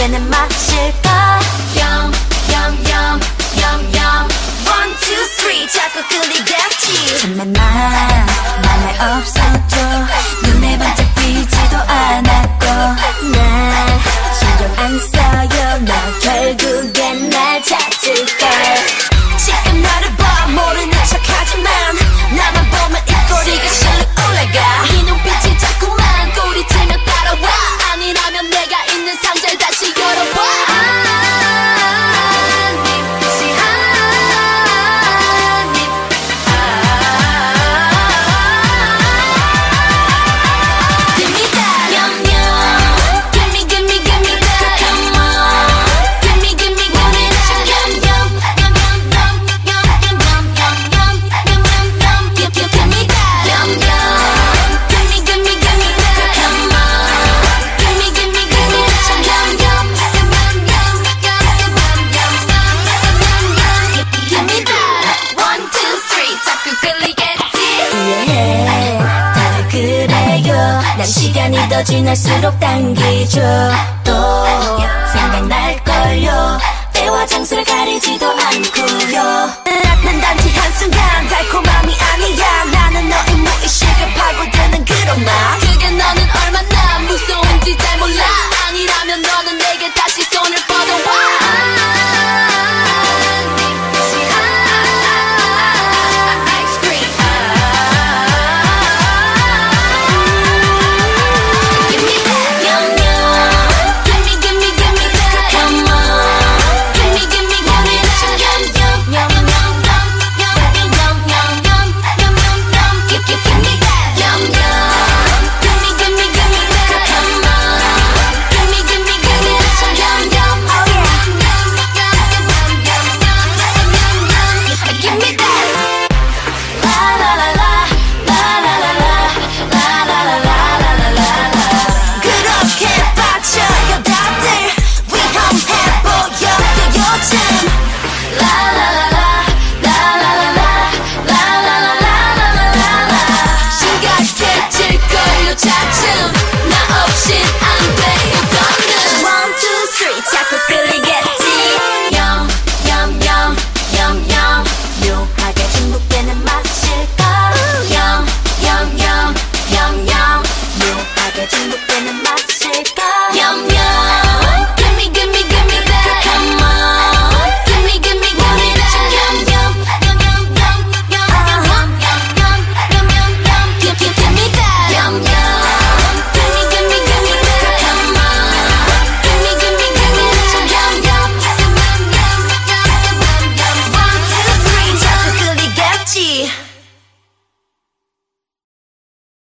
기회는 마실까? Yum yum yum yum yum 1, 2, 3 자꾸 끌리겠지. 처음엔 맘에 없어도 눈에 반짝 띄지도 않았고 나 신경 안 써요. 너 결국엔 날 찾을걸. 지금 나를 봐 모르는 척하지만 나만 보면 입꼬리가 실룩 올라가. 이 눈빛이 자꾸만 꼬리치며 따라와. 아니라면 내가 있는 상자를 다시 열어봐. 난 시간이 더 지날수록 당기죠. 또 생각날걸요. 때와 장소를 가리지도 않고요. 난 단지 한순간 달콤함이 아니야.